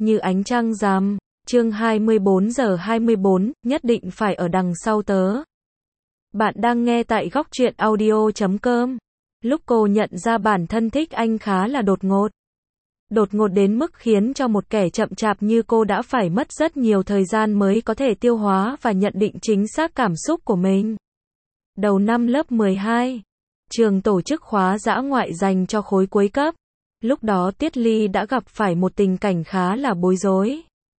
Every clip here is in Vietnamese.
Như ánh trăng rằm, chương 24 giờ 24, nhất định phải ở đằng sau tớ. Bạn đang nghe tại góc truyện audio.com. Lúc cô nhận ra bản thân thích anh khá là đột ngột. Đột ngột đến mức khiến cho một kẻ chậm chạp như cô đã phải mất rất nhiều thời gian mới có thể tiêu hóa và nhận định chính xác cảm xúc của mình. Đầu năm lớp 12, trường tổ chức khóa dã ngoại dành cho khối cuối cấp. Lúc đó Tiết Ly đã gặp phải một tình cảnh khá là bối rối.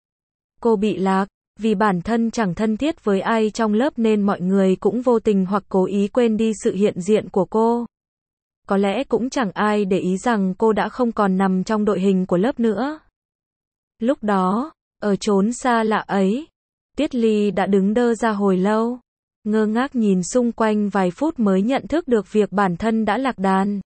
Cô bị lạc, vì bản thân chẳng thân thiết với ai trong lớp nên mọi người cũng vô tình hoặc cố ý quên đi sự hiện diện của cô. Có lẽ cũng chẳng ai để ý rằng cô đã không còn nằm trong đội hình của lớp nữa. Lúc đó, ở chốn xa lạ ấy, Tiết Ly đã đứng đơ ra hồi lâu, ngơ ngác nhìn xung quanh vài phút mới nhận thức được việc bản thân đã lạc đàn.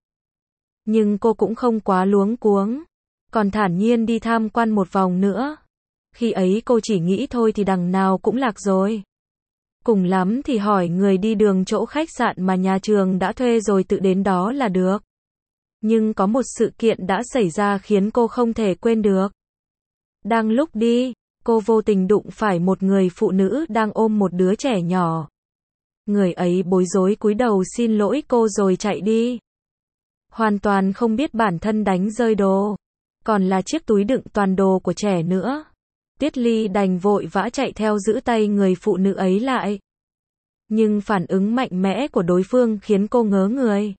Nhưng cô cũng không quá luống cuống, còn thản nhiên đi tham quan một vòng nữa. Khi ấy cô chỉ nghĩ thôi thì đằng nào cũng lạc rồi. Cùng lắm thì hỏi người đi đường chỗ khách sạn mà nhà trường đã thuê rồi tự đến đó là được. Nhưng có một sự kiện đã xảy ra khiến cô không thể quên được. Đang lúc đi, cô vô tình đụng phải một người phụ nữ đang ôm một đứa trẻ nhỏ. Người ấy bối rối cúi đầu xin lỗi cô rồi chạy đi. Hoàn toàn không biết bản thân đánh rơi đồ, còn là chiếc túi đựng toàn đồ của trẻ nữa. Tiết Ly đành vội vã chạy theo giữ tay người phụ nữ ấy lại. Nhưng phản ứng mạnh mẽ của đối phương khiến cô ngớ người.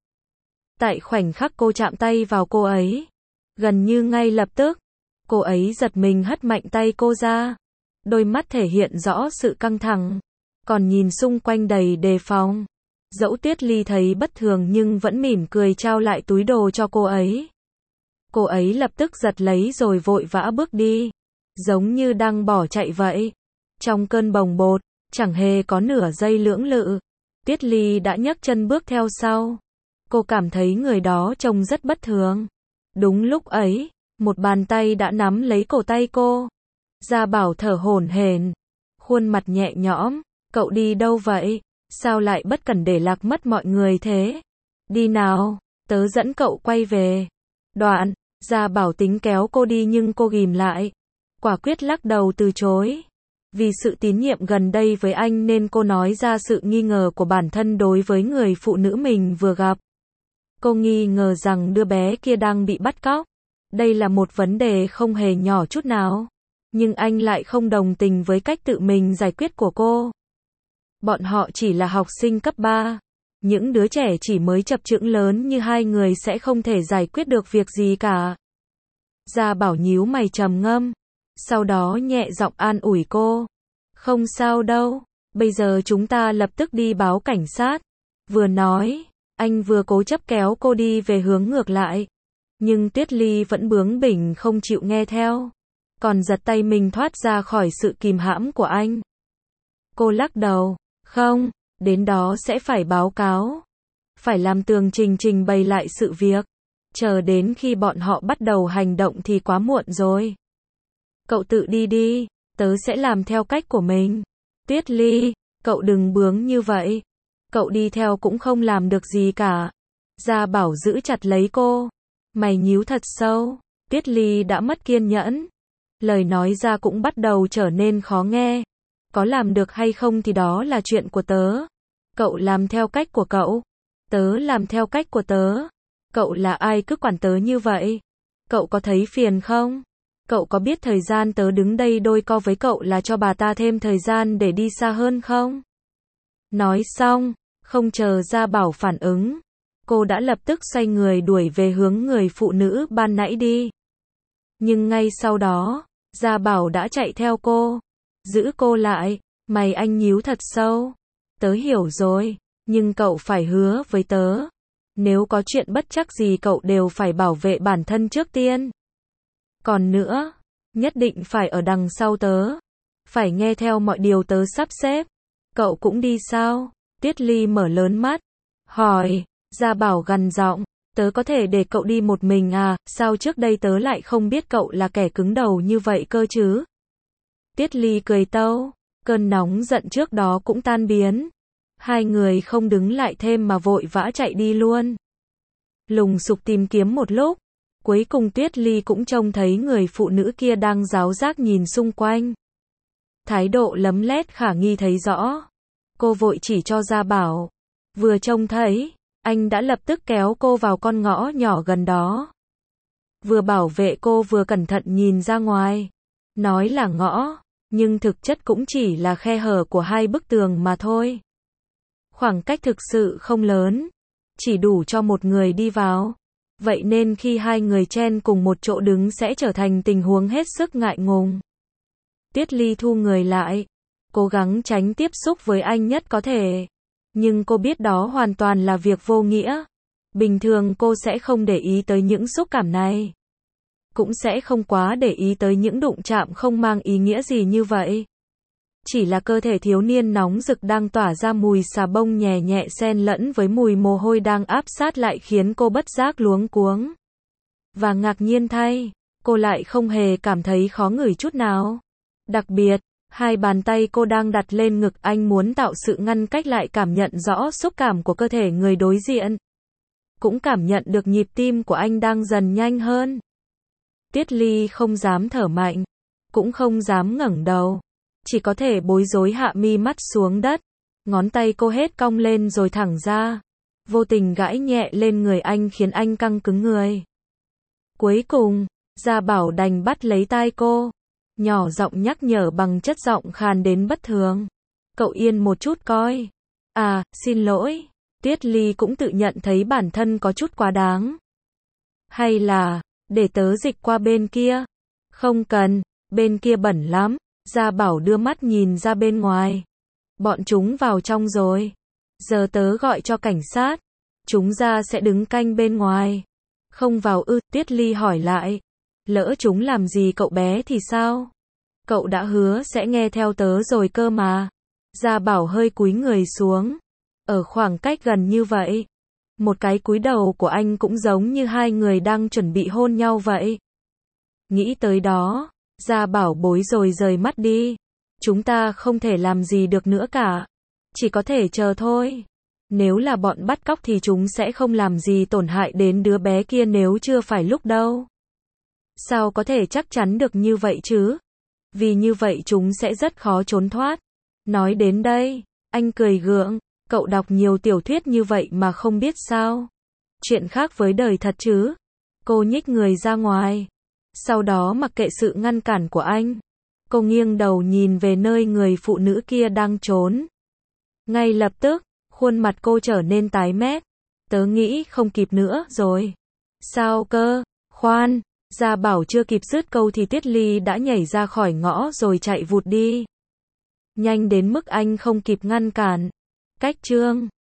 Tại khoảnh khắc cô chạm tay vào cô ấy, gần như ngay lập tức, cô ấy giật mình hất mạnh tay cô ra. Đôi mắt thể hiện rõ sự căng thẳng, còn nhìn xung quanh đầy đề phòng. Dẫu Tiết Ly thấy bất thường nhưng vẫn mỉm cười trao lại túi đồ cho cô ấy. Cô ấy lập tức giật lấy rồi vội vã bước đi, giống như đang bỏ chạy vậy. Trong cơn bồng bột, chẳng hề có nửa giây lưỡng lự, Tiết Ly đã nhấc chân bước theo sau. Cô cảm thấy người đó trông rất bất thường. Đúng lúc ấy, một bàn tay đã nắm lấy cổ tay cô. Gia Bảo thở hổn hển, khuôn mặt nhẹ nhõm. Cậu đi đâu vậy? Sao lại bất cẩn để lạc mất mọi người thế? Đi nào, tớ dẫn cậu quay về. Đoạn, Gia Bảo tính kéo cô đi nhưng cô ghìm lại, quả quyết lắc đầu từ chối. Vì sự tín nhiệm gần đây với anh nên cô nói ra sự nghi ngờ của bản thân đối với người phụ nữ mình vừa gặp. Cô nghi ngờ rằng đứa bé kia đang bị bắt cóc. Đây là một vấn đề không hề nhỏ chút nào. Nhưng anh lại không đồng tình với cách tự mình giải quyết của cô. Bọn họ chỉ là học sinh cấp 3. Những đứa trẻ chỉ mới chập chững lớn như hai người sẽ không thể giải quyết được việc gì cả. Gia Bảo nhíu mày trầm ngâm, sau đó nhẹ giọng an ủi cô. Không sao đâu, bây giờ chúng ta lập tức đi báo cảnh sát. Vừa nói, anh vừa cố chấp kéo cô đi về hướng ngược lại. Nhưng Tiết Ly vẫn bướng bỉnh không chịu nghe theo, còn giật tay mình thoát ra khỏi sự kìm hãm của anh. Cô lắc đầu, không, đến đó sẽ phải báo cáo. Phải làm tường trình trình bày lại sự việc. Chờ đến khi bọn họ bắt đầu hành động thì quá muộn rồi. Cậu tự đi đi, tớ sẽ làm theo cách của mình. Tiết Ly, cậu đừng bướng như vậy. Cậu đi theo cũng không làm được gì cả. Gia Bảo giữ chặt lấy cô. Mày nhíu thật sâu. Tiết Ly đã mất kiên nhẫn. Lời nói ra cũng bắt đầu trở nên khó nghe. Có làm được hay không thì đó là chuyện của tớ. Cậu làm theo cách của cậu. Tớ làm theo cách của tớ. Cậu là ai cứ quản tớ như vậy? Cậu có thấy phiền không? Cậu có biết thời gian tớ đứng đây đôi co với cậu là cho bà ta thêm thời gian để đi xa hơn không? Nói xong, không chờ Gia Bảo phản ứng, cô đã lập tức xoay người đuổi về hướng người phụ nữ ban nãy đi. Nhưng ngay sau đó, Gia Bảo đã chạy theo cô, giữ cô lại. Mày, anh nhíu thật sâu. Tớ hiểu rồi, nhưng cậu phải hứa với tớ. Nếu có chuyện bất trắc gì cậu đều phải bảo vệ bản thân trước tiên. Còn nữa, nhất định phải ở đằng sau tớ. Phải nghe theo mọi điều tớ sắp xếp. Cậu cũng đi sao? Tiết Ly mở lớn mắt, hỏi. Gia Bảo gằn giọng, tớ có thể để cậu đi một mình à? Sao trước đây tớ lại không biết cậu là kẻ cứng đầu như vậy cơ chứ? Tiết Ly cười tâu, cơn nóng giận trước đó cũng tan biến. Hai người không đứng lại thêm mà vội vã chạy đi luôn. Lùng sục tìm kiếm một lúc, Cuối cùng Tuyết Ly cũng trông thấy người phụ nữ kia đang giáo giác nhìn xung quanh. Thái độ lấm lét khả nghi thấy rõ. Cô vội chỉ cho Gia Bảo. Vừa trông thấy, anh đã lập tức kéo cô vào con ngõ nhỏ gần đó. Vừa bảo vệ cô vừa cẩn thận nhìn ra ngoài. Nói là ngõ, nhưng thực chất cũng chỉ là khe hở của hai bức tường mà thôi. Khoảng cách thực sự không lớn, chỉ đủ cho một người đi vào. Vậy nên khi hai người chen cùng một chỗ đứng sẽ trở thành tình huống hết sức ngại ngùng. Tuyết Ly thu người lại, cố gắng tránh tiếp xúc với anh nhất có thể. Nhưng cô biết đó hoàn toàn là việc vô nghĩa. Bình thường cô sẽ không để ý tới những xúc cảm này. Cũng sẽ không quá để ý tới những đụng chạm không mang ý nghĩa gì như vậy. Chỉ là cơ thể thiếu niên nóng rực đang tỏa ra mùi xà bông nhẹ nhẹ xen lẫn với mùi mồ hôi đang áp sát lại khiến cô bất giác luống cuống. Và ngạc nhiên thay, cô lại không hề cảm thấy khó ngửi chút nào. Đặc biệt, hai bàn tay cô đang đặt lên ngực anh muốn tạo sự ngăn cách lại cảm nhận rõ xúc cảm của cơ thể người đối diện. Cũng cảm nhận được nhịp tim của anh đang dần nhanh hơn. Tuyết Ly không dám thở mạnh, cũng không dám ngẩng đầu. Chỉ có thể bối rối hạ mi mắt xuống đất. Ngón tay cô hết cong lên rồi thẳng ra. Vô tình gãi nhẹ lên người anh khiến anh căng cứng người. Cuối cùng, Gia Bảo đành bắt lấy tai cô. Nhỏ giọng nhắc nhở bằng chất giọng khàn đến bất thường. Cậu yên một chút coi. À, xin lỗi. Tuyết Ly cũng tự nhận thấy bản thân có chút quá đáng. Hay là, để tớ dịch qua bên kia. Không cần, bên kia bẩn lắm. Gia Bảo đưa mắt nhìn ra bên ngoài. Bọn chúng vào trong rồi. Giờ tớ gọi cho cảnh sát. Chúng ra sẽ đứng canh bên ngoài. Không vào ư? Tuyết Ly hỏi lại. Lỡ chúng làm gì cậu bé thì sao? Cậu đã hứa sẽ nghe theo tớ rồi cơ mà. Gia Bảo hơi cúi người xuống. Ở khoảng cách gần như vậy. Một cái cúi đầu của anh cũng giống như hai người đang chuẩn bị hôn nhau vậy. Nghĩ tới đó, Gia Bảo bối rồi rời mắt đi. Chúng ta không thể làm gì được nữa cả. Chỉ có thể chờ thôi. Nếu là bọn bắt cóc thì chúng sẽ không làm gì tổn hại đến đứa bé kia nếu chưa phải lúc đâu. Sao có thể chắc chắn được như vậy chứ? Vì như vậy chúng sẽ rất khó trốn thoát. Nói đến đây, anh cười gượng. Cậu đọc nhiều tiểu thuyết như vậy mà không biết sao? Chuyện khác với đời thật chứ? Cô nhích người ra ngoài. Sau đó mặc kệ sự ngăn cản của anh. Cô nghiêng đầu nhìn về nơi người phụ nữ kia đang trốn. Ngay lập tức, khuôn mặt cô trở nên tái mét. Tớ nghĩ không kịp nữa rồi. Sao cơ? Khoan, Gia Bảo chưa kịp dứt câu thì Tuyết Ly đã nhảy ra khỏi ngõ rồi chạy vụt đi. Nhanh đến mức anh không kịp ngăn cản. Cách chương